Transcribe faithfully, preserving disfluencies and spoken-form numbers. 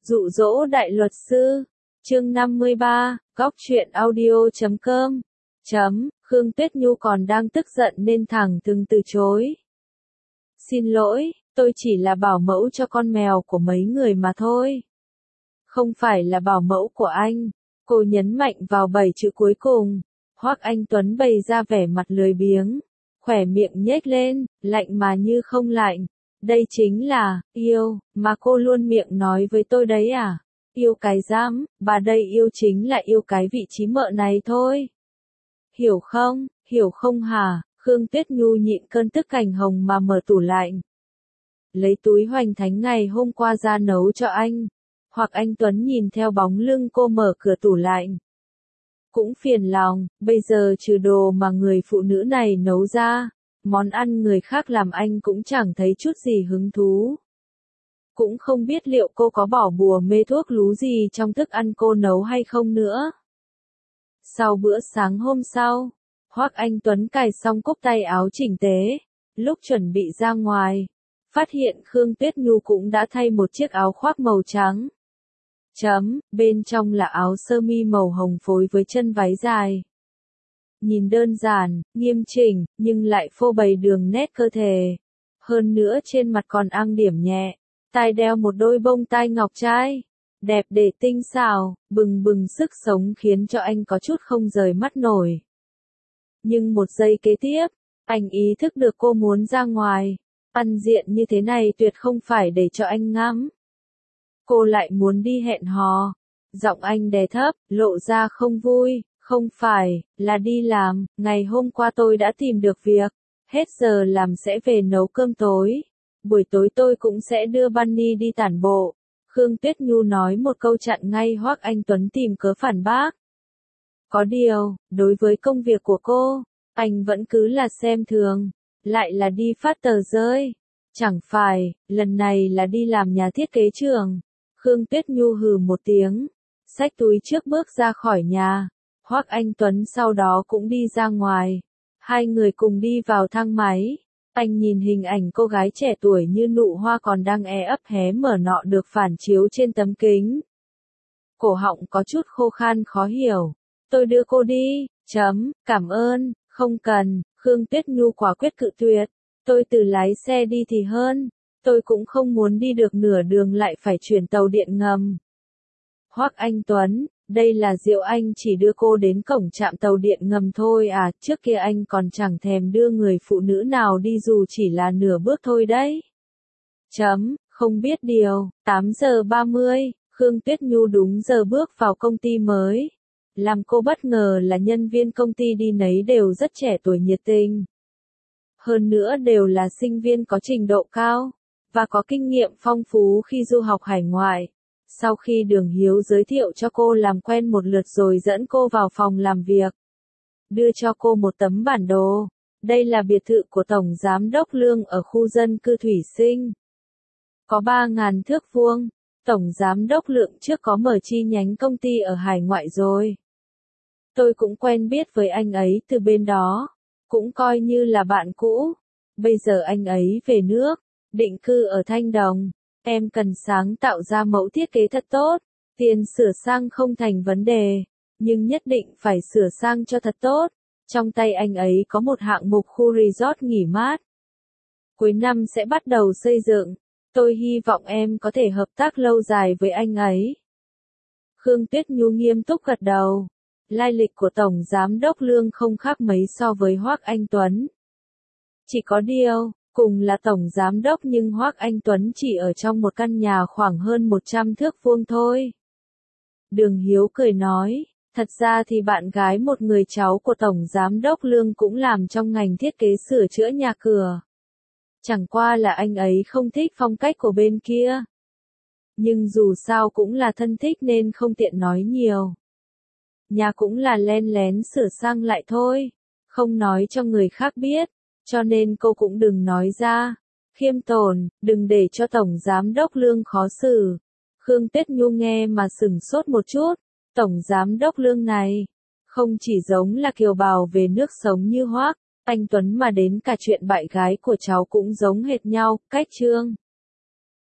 Dụ dỗ đại luật sư, chương năm mươi ba, góc truyện audio chấm com. Chấm, Khương Tuyết Nhu còn đang tức giận nên thẳng thừng từ chối. Xin lỗi, tôi chỉ là bảo mẫu cho con mèo của mấy người mà thôi. Không phải là bảo mẫu của anh, cô nhấn mạnh vào bảy chữ cuối cùng. Hoắc Anh Tuấn bày ra vẻ mặt lười biếng, khỏe miệng nhếch lên, lạnh mà như không lạnh. Đây chính là, yêu, mà cô luôn miệng nói với tôi đấy à? Yêu cái dám, bà đây yêu chính là yêu cái vị trí mợ này thôi. Hiểu không, hiểu không hả? Khương Tuyết Nhu nhịn cơn tức cành hồng mà mở tủ lạnh. Lấy túi hoành thánh ngày hôm qua ra nấu cho anh. Hoặc anh Tuấn nhìn theo bóng lưng cô mở cửa tủ lạnh. Cũng phiền lòng, bây giờ trừ đồ mà người phụ nữ này nấu ra, món ăn người khác làm anh cũng chẳng thấy chút gì hứng thú. Cũng không biết liệu cô có bỏ bùa mê thuốc lú gì trong thức ăn cô nấu hay không nữa. Sau bữa sáng hôm sau, Hoắc Anh Tuấn cài xong cúc tay áo chỉnh tề, lúc chuẩn bị ra ngoài, phát hiện Khương Tuyết Nhu cũng đã thay một chiếc áo khoác màu trắng. Chấm, bên trong là áo sơ mi màu hồng phối với chân váy dài. Nhìn đơn giản, nghiêm chỉnh, nhưng lại phô bày đường nét cơ thể. Hơn nữa trên mặt còn ăng điểm nhẹ, tai đeo một đôi bông tai ngọc trai. Đẹp để tinh xảo, bừng bừng sức sống khiến cho anh có chút không rời mắt nổi. Nhưng một giây kế tiếp, anh ý thức được cô muốn ra ngoài. Ăn diện như thế này tuyệt không phải để cho anh ngắm. Cô lại muốn đi hẹn hò. Giọng anh đè thấp, lộ ra không vui. Không phải, là đi làm, ngày hôm qua tôi đã tìm được việc. Hết giờ làm sẽ về nấu cơm tối. Buổi tối tôi cũng sẽ đưa Bunny đi tản bộ. Khương Tuyết Nhu nói một câu chặn ngay Hoắc Anh Tuấn tìm cớ phản bác. Có điều, đối với công việc của cô, anh vẫn cứ là xem thường. Lại là đi phát tờ rơi. Chẳng phải, lần này là đi làm nhà thiết kế trường. Khương Tuyết Nhu hừ một tiếng, xách túi trước bước ra khỏi nhà. Hoắc Anh Tuấn sau đó cũng đi ra ngoài. Hai người cùng đi vào thang máy. Anh nhìn hình ảnh cô gái trẻ tuổi như nụ hoa còn đang e ấp hé mở nọ được phản chiếu trên tấm kính. Cổ họng có chút khô khan khó hiểu. Tôi đưa cô đi, chấm, cảm ơn, không cần. Khương Tuyết Nhu quả quyết cự tuyệt. Tôi tự lái xe đi thì hơn. Tôi cũng không muốn đi được nửa đường lại phải chuyển tàu điện ngầm. Hoắc Anh Tuấn, đây là Diệu Anh chỉ đưa cô đến cổng trạm tàu điện ngầm thôi à, trước kia anh còn chẳng thèm đưa người phụ nữ nào đi dù chỉ là nửa bước thôi đấy. Chấm, không biết điều, tám giờ ba mươi, Khương Tuyết Nhu đúng giờ bước vào công ty mới. Làm cô bất ngờ là nhân viên công ty đi nấy đều rất trẻ tuổi nhiệt tình. Hơn nữa đều là sinh viên có trình độ cao, và có kinh nghiệm phong phú khi du học hải ngoại. Sau khi Đường Hiếu giới thiệu cho cô làm quen một lượt rồi dẫn cô vào phòng làm việc. Đưa cho cô một tấm bản đồ. Đây là biệt thự của Tổng Giám đốc Lương ở khu dân cư Thủy Sinh. Có ba nghìn thước vuông. Tổng Giám đốc Lượng trước có mở chi nhánh công ty ở hải ngoại rồi. Tôi cũng quen biết với anh ấy từ bên đó. Cũng coi như là bạn cũ. Bây giờ anh ấy về nước, định cư ở Thanh Đồng. Em cần sáng tạo ra mẫu thiết kế thật tốt. Tiền sửa sang không thành vấn đề, nhưng nhất định phải sửa sang cho thật tốt. Trong tay anh ấy có một hạng mục khu resort nghỉ mát. Cuối năm sẽ bắt đầu xây dựng. Tôi hy vọng em có thể hợp tác lâu dài với anh ấy. Khương Tuyết Nhu nghiêm túc gật đầu. Lai lịch của Tổng Giám đốc Lương không khác mấy so với Hoắc Anh Tuấn. Chỉ có điều, cùng là Tổng Giám đốc nhưng Hoắc Anh Tuấn chỉ ở trong một căn nhà khoảng hơn một trăm thước vuông thôi. Đường Hiếu cười nói, thật ra thì bạn gái một người cháu của Tổng Giám đốc Lương cũng làm trong ngành thiết kế sửa chữa nhà cửa. Chẳng qua là anh ấy không thích phong cách của bên kia. Nhưng dù sao cũng là thân thích nên không tiện nói nhiều. Nhà cũng là len lén sửa sang lại thôi, không nói cho người khác biết. Cho nên cô cũng đừng nói ra. Khiêm tốn, đừng để cho Tổng Giám đốc Lương khó xử. Khương Tuyết Nhu nghe mà sửng sốt một chút. Tổng Giám đốc Lương này, không chỉ giống là kiều bào về nước sống như Hoắc Anh Tuấn mà đến cả chuyện bạn gái của cháu cũng giống hệt nhau, cách trương.